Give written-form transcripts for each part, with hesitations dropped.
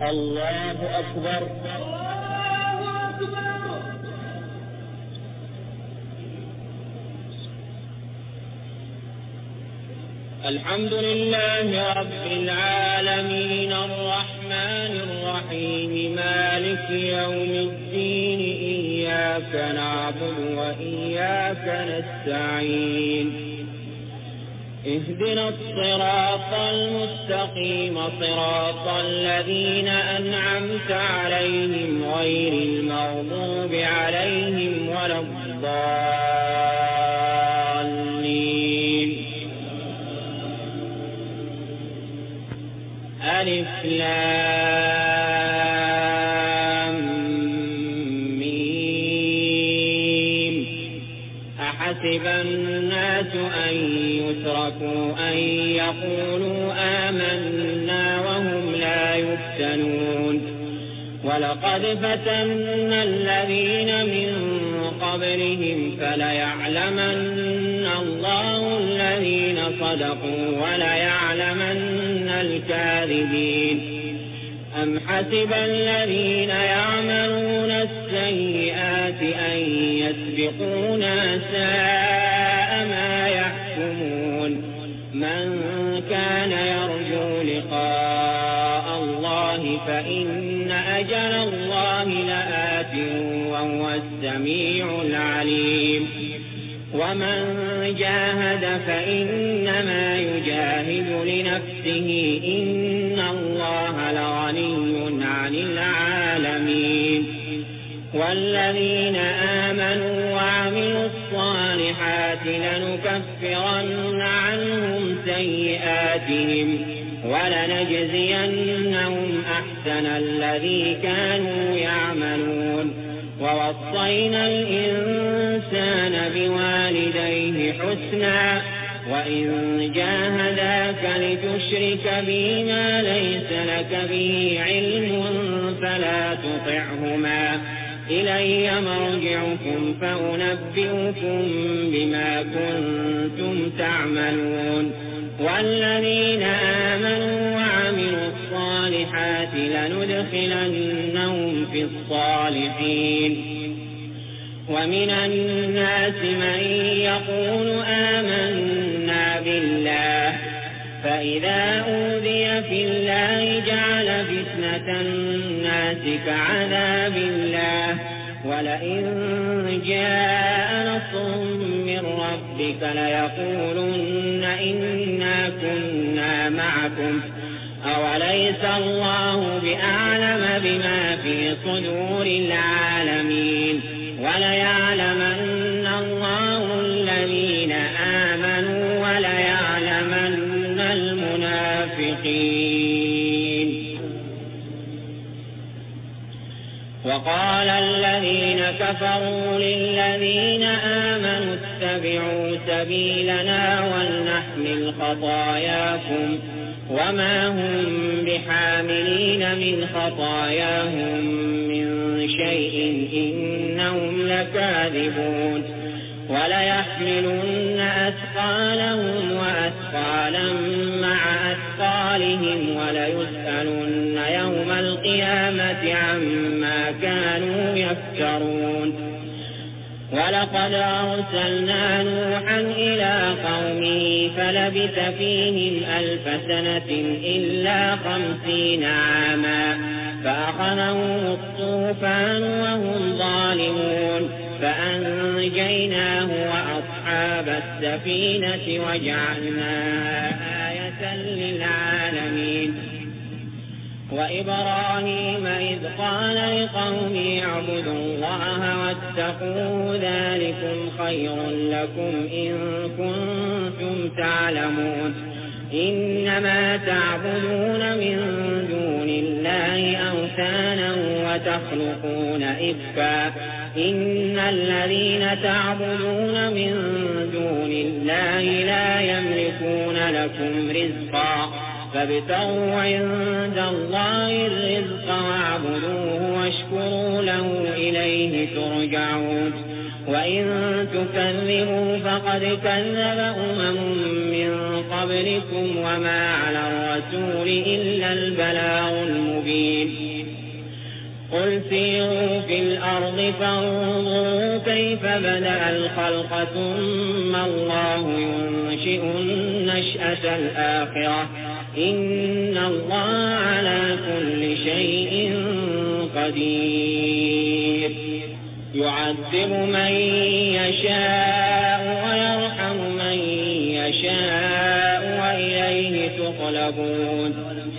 الله أكبر. الحمد لله رب العالمين الرحمن الرحيم مالك يوم الدين إياك نعبد وإياك نستعين اهدنا الصراط المستقيم صراط الذين أنعمت عليهم غير المغضوب عليهم ولا الضالين. ألف لام ميم. أحسب الناس أن يتركوا أن يقولوا آمنا وهم لا يفتنون ولقد فتنا الذين من قبلهم فليعلمن الله الذين صدقوا وليعلمن الكاذبين. أم حسب الذين يعملون السيئات أن يسبقونا ساء ما يحكمون. من كان يرجو لقاء الله فإن أجل الله لآت وهو السميع العليم. ومن جاهد فإنما يجاهد لنفسه إن الله لغني عن العالمين. والذين آمنوا وعملوا الصالحات لنكفرن عنهم سيئاتهم ولنجزينهم أحسن الذي كانوا يعملون. ووصينا الإنسان بوالديه حسنا وإن جاهداك لتشرك بي ما ليس لك به علم فلا تطعهما إلي مرجعكم فأنبئكم بما كنتم تعملون. والذين آمنوا وعملوا الصالحات لندخلنهم في الصالحين. ومن الناس من يقول آمنا بالله فإذا أوذي في الله جعل فتنة الناس كعذاب الله ولئن جاء نصر من ربك ليقولن إنا كنا معكم أوليس الله بأعلم بما في صدور العالمين. وليعلمن الله الذين آمنوا وليعلمن المنافقين. وقال الذين كفروا للذين آمنوا اتبعوا سبيلنا ولنحمل خطاياكم وما هم بحاملين من خطاياهم من شيء إنهم لكاذبون. وليحملن أثقالهم وأثقالا مع أثقالهم وليسألن يوم القيامة عما كانوا يفترون. ولقد أرسلنا نوحا إلى قومه فلبث فيهم 1000 سنة إلا 50 عاما فأخذهم الطوفان وهم ظالمون فأنجيناه وأصحاب السفينة وجعلناها آية للعالمين. وإبراهيم إذ قال لقومه اعبدوا الله واتقوه ذلكم خير لكم إن كنتم تعلمون. إنما تعبدون من دون الله أوثانا وتخلقون إفكا إن الذين تعبدون من دون الله لا يملكون لكم رزقا فابتغوا عند الله الرزق واعبدوه واشكروا له إليه ترجعون. وإن تكذبوا فقد كذب من قبلكم وما على الرسول إلا البلاغ المبين قل سيروا في الأرض فانظروا كيف بدأ الخلق ثم الله ينشئ النشأة الآخرة إن الله على كل شيء قدير يعذب من يشاء ويرحم من يشاء وإليه تقلبون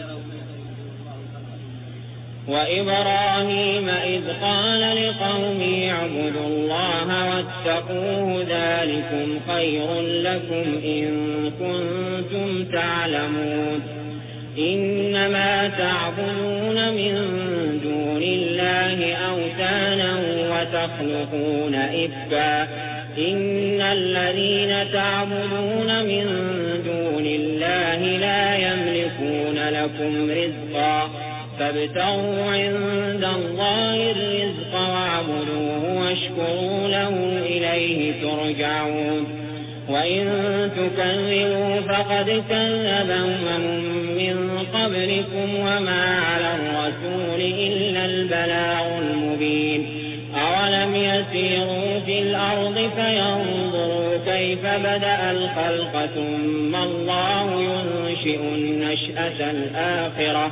وإبراهيم إذ قال لقومه اعبدوا الله واتقوه ذلكم خير لكم إن كنتم تعلمون إنما تعبدون من دون الله أوثانا وتخلقون إفكا إن الذين تعبدون من دون الله لا يملكون لكم رزقا فابتغوا عند الله الرزق واعبدوه واشكروا له إليه ترجعون وإن تكذبوا فقد كذب من قبلكم وما على الرسول إلا البلاغ المبين أولم يسيروا في الأرض فينظروا كيف بدأ الخلق ثم الله ينشئ النشأة الآخرة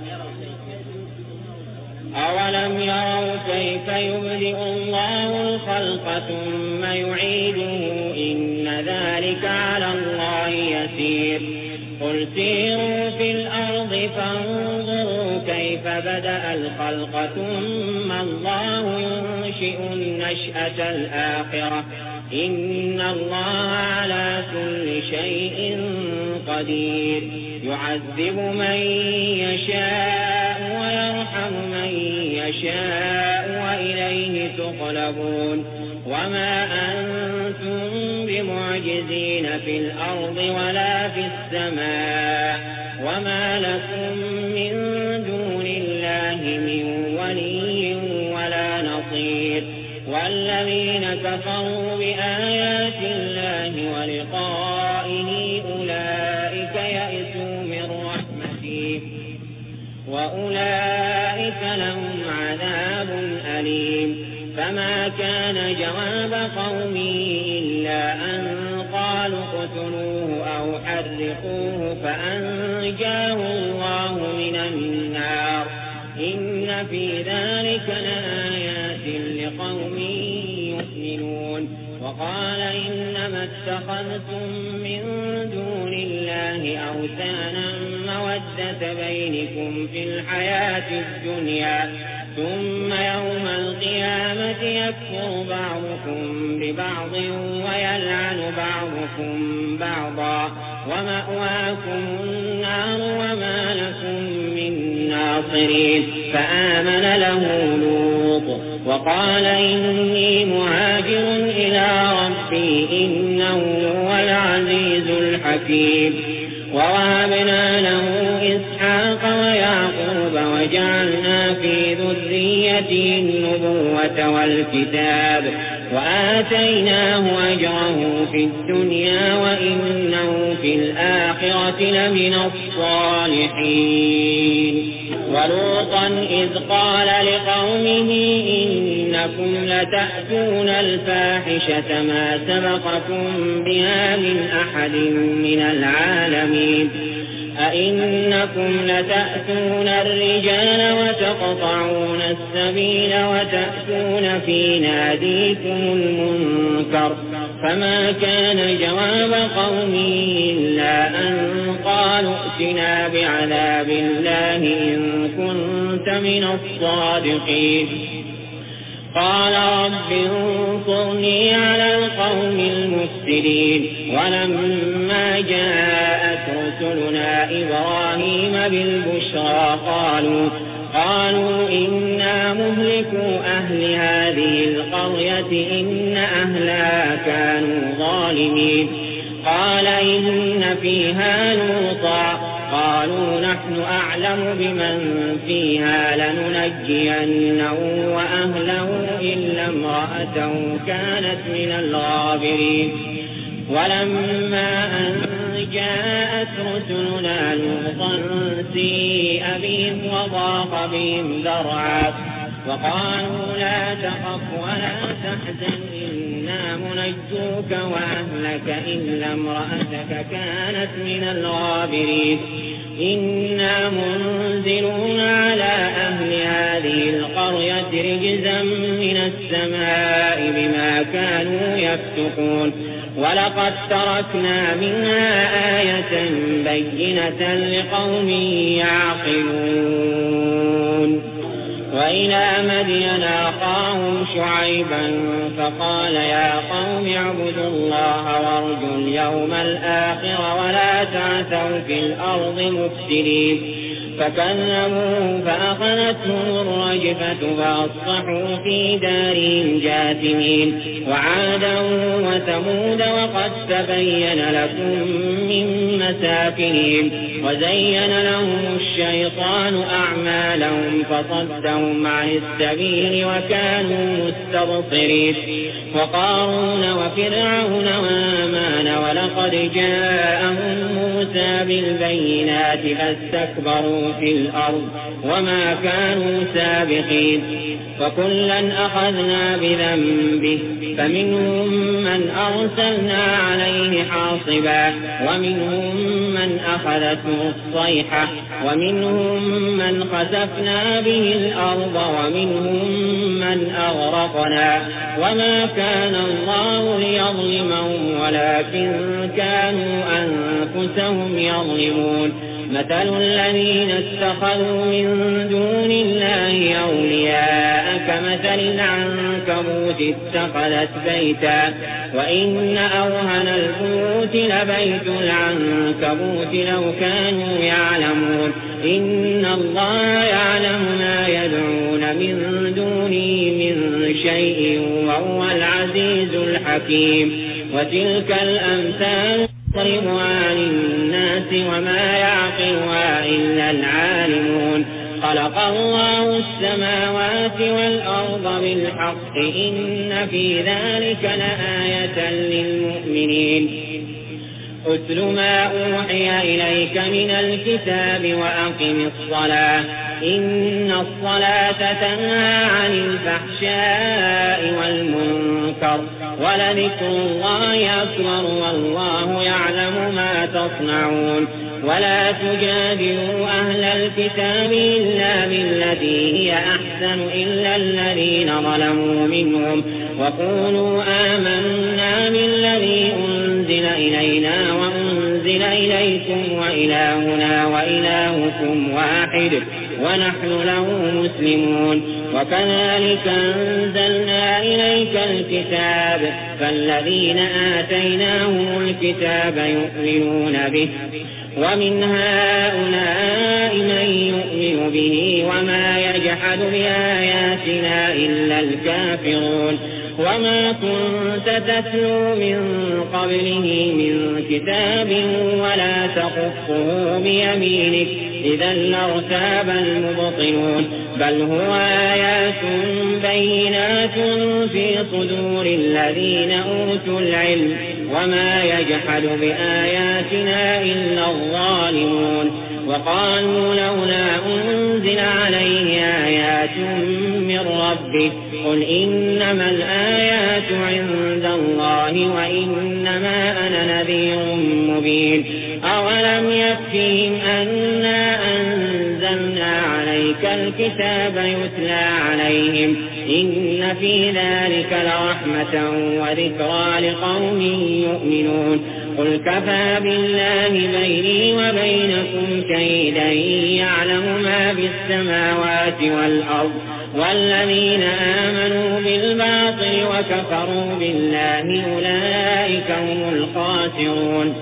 أولم يروا كيف يبدئ الله الخلق ثم يعيده إن ذلك على الله يسير قل سيروا في الأرض فانظروا كيف بدأ الخلق ثم الله ينشئ النشأة الآخرة إن الله على كل شيء قدير يعذب من يشاء ويرحم من يشاء وإليه تقلبون وما أنتم بمعجزين في الأرض ولا في السماء وما لكم من دون الله من ولي ولا نصير والذين كفروا بآيات الله ولقائه أولئك يئسوا من رحمته وأولئك لهم عذاب أليم فما كان جواب قومه إلا أن قالوا اقتلوه أو حرقوه فأنجاه الله من النار إن في ذلك لآيات لقوم يؤمنون وقال إنما اتخذتم من دون الله أوثانا مودة بينكم في الحياة الدنيا ثم يوم القيامة يكفر بعضكم ببعض ويلعن بعضكم بعضا ومأواكم النار وما لكم من ناصرين فآمن له لوط وقال إني مهاجر إلى ربي إنه هو العزيز الحكيم ووهبنا له إسحاق ويعقوب وجعلنا في ذريته النبوة والكتاب وآتيناه أجره في الدنيا وإنه في الآخرة لمن الصالحين ولوطا إذ قال لقومه إنكم لتأتون الفاحشة ما سبقكم بها من أحد من العالمين أئنكم لتأتون الرجال وتقطعون السبيل وتأتون في ناديكم المنكر فما كان جواب قومه إلا أن قالوا ائتنا بعذاب الله إن كنت من الصادقين قال رب انصرني على القوم المفسدين ولما جاءت رسلنا إبراهيم بالبشرى قالوا إنا مهلكوا أهل هذه القرية إن أهلها كانوا ظالمين قال إن فيها لوطا قالوا نحن أعلم بمن فيها لننجينه وأهله إلا امرأته كانت من الغابرين ولما أن جاءت رسلنا لوطا سيء بهم وضاق بهم ذرعا وقالوا لا تخف ولا تحزن إنا منجوك وأهلك إلا امرأتك كانت من الغابرين إنا منزلون على أهل هذه القرية رجزا من السماء بما كانوا يفسقون ولقد تركنا منها آية بينة لقوم يعقلون وإلى مدين أخاهم شعيبا فقال يا قوم اعبدوا الله وارجوا اليوم الآخر ولا تعثوا في الأرض مفسدين فكذبوه فأخذتهم الرجفة فأصبحوا في دارهم جاثمين وعادا وثمود وقد تبين لكم من مساكنهم وزين لهم الشيطان أعمالهم فصدهم عن السبيل وكانوا مستبصرين وقارون وفرعون وهامان ولقد جاءهم موسى بالبينات فاستكبروا في الأرض وما كانوا سابقين فكلا أخذنا بذنبه فمنهم من أرسلنا عليه حاصبا ومنهم من أخذته الصيحة ومنهم من خسفنا به الأرض ومنهم من أغرقنا وما كان الله ليظلمهم ولكن كانوا أنفسهم يظلمون مثل الذين اتخذوا من دون الله أولياء كمثل العنكبوت اتخذت بيتا وإن أوهن البيوت لبيت العنكبوت لو كانوا يعلمون إن الله يعلم ما يدعون من دونه من شيء وهو العزيز الحكيم وتلك الأمثال نضربها للناس وما يعقلها إلا العالمون خلق الله السماوات والأرض بالحق إن في ذلك لآية للمؤمنين أتل ما أوحي إليك من الكتاب وأقم الصلاة إن الصلاة تنهى عن الفحشاء والمنكر ولذكر الله أكبر والله يعلم ما تصنعون ولا تجادلوا أهل الكتاب إلا بالتي هي أحسن إلا الذين ظلموا منهم وقولوا آمنا بالذي أنزل إلينا وأنزل إليكم وإلهنا وإلهكم واحد ونحن له مسلمون وكذلك أنزلنا إليك الكتاب فالذين آتيناهم الكتاب يؤمنون به ومن هؤلاء من يؤمن به وما يجحد بآياتنا إلا الكافرون وما كنت تتلو من قبله من كتاب ولا تخطه بيمينك إذا لارتاب المبطلون بل هو آيات بينات في صدور الذين أوتوا العلم وما يجحد بآياتنا إلا الظالمون وقالوا لولا أنزل عليه آيات من ربه قل إنما الآيات عند الله وإنما أنا نذير مبين أولم يكفهم أنا أنزلنا عليك الكتاب يتلى عليهم إن في ذلك لرحمة وذكرى لقوم يؤمنون قل كفى بالله بيني وبينكم شهيدا يعلم ما في السماوات والأرض والذين آمنوا بالباطل وكفروا بالله أولئك هم الخاسرون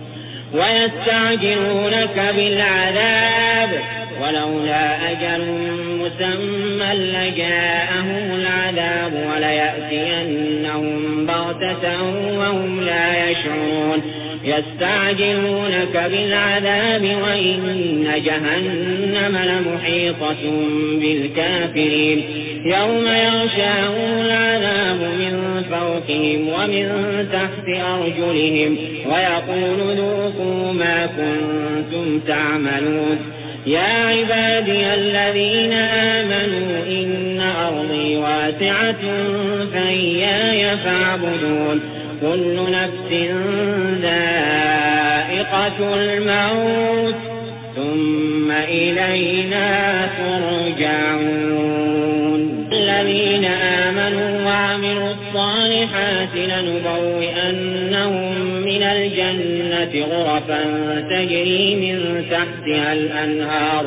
ويستعجلونك بالعذاب ولولا أجل مسمى لجاءهم العذاب وليأتينهم بغتة وهم لا يشعرون يستعجلونك بالعذاب وإن جهنم لمحيطة بالكافرين يوم يغشاهم العذاب من فوقهم ومن تحت أرجلهم ويقول ذوقوا ما كنتم تعملون يا عبادي الذين آمنوا إن أرضي واسعة فإياي فاعبدون كل نفس ذائقة الموت ثم إلينا ترجعون الذين آمنوا وعملوا الصالحات لنبوئنهم من الجنة غرفا تجري من تحتها الأنهار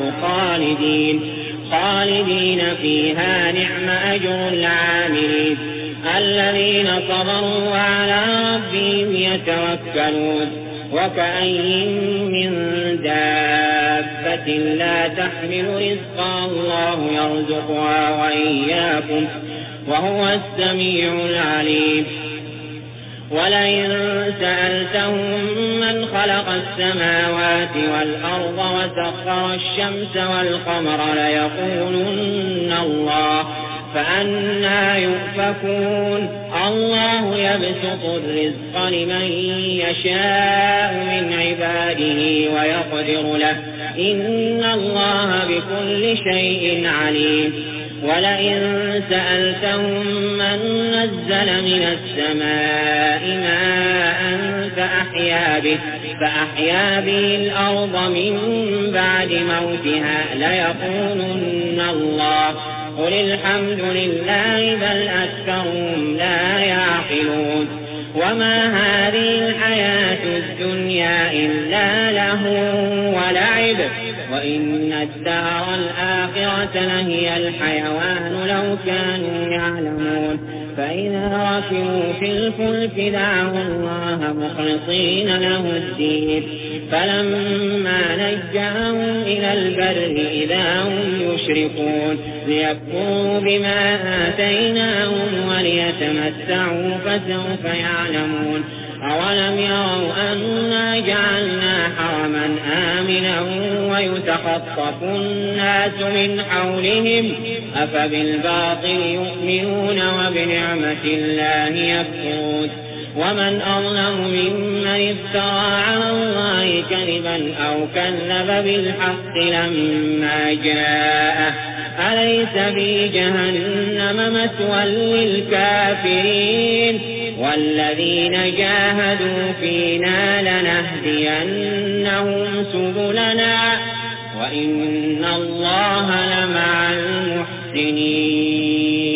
خالدين فيها نعم أجر العاملين الذين صبروا وعلى ربهم يتوكلون وكأين من دابة لا تحمل رزقها الله يرزقها وإياكم وهو السميع العليم ولئن سألتهم من خلق السماوات والأرض وسخر الشمس والقمر ليقولن الله فأنى يؤفكون الله يبسط الرزق لمن يشاء من عباده ويقدر له إن الله بكل شيء عليم ولئن سألتهم من نزل من السماء ماء فأحيا به الأرض من بعد موتها ليقولن الله قل الحمد لله بل أكثرهم لا يعقلون وما هذه الحياة الدنيا إلا له ولعب وإن الدار الآخرة لهي الحيوان لو كانوا يعلمون فإذا ركبوا في الفلك دعوا الله مخلصين له الدين فلما نجاهم إلى البر إذا هم يشركون ليكفروا بما آتيناهم وليتمتعوا فسوف يعلمون أولم يروا أنا جعلنا حرما آمنا ويتخطف الناس من حولهم أفبالباطل يؤمنون وبنعمة الله يكفرون ومن أظلم ممن افترى على الله كذبا أو كذب بالحق لما جاءه أليس في جهنم مثوى للكافرين والذين جاهدوا فينا لنهدينهم سبلنا وإن الله لمع المحسنين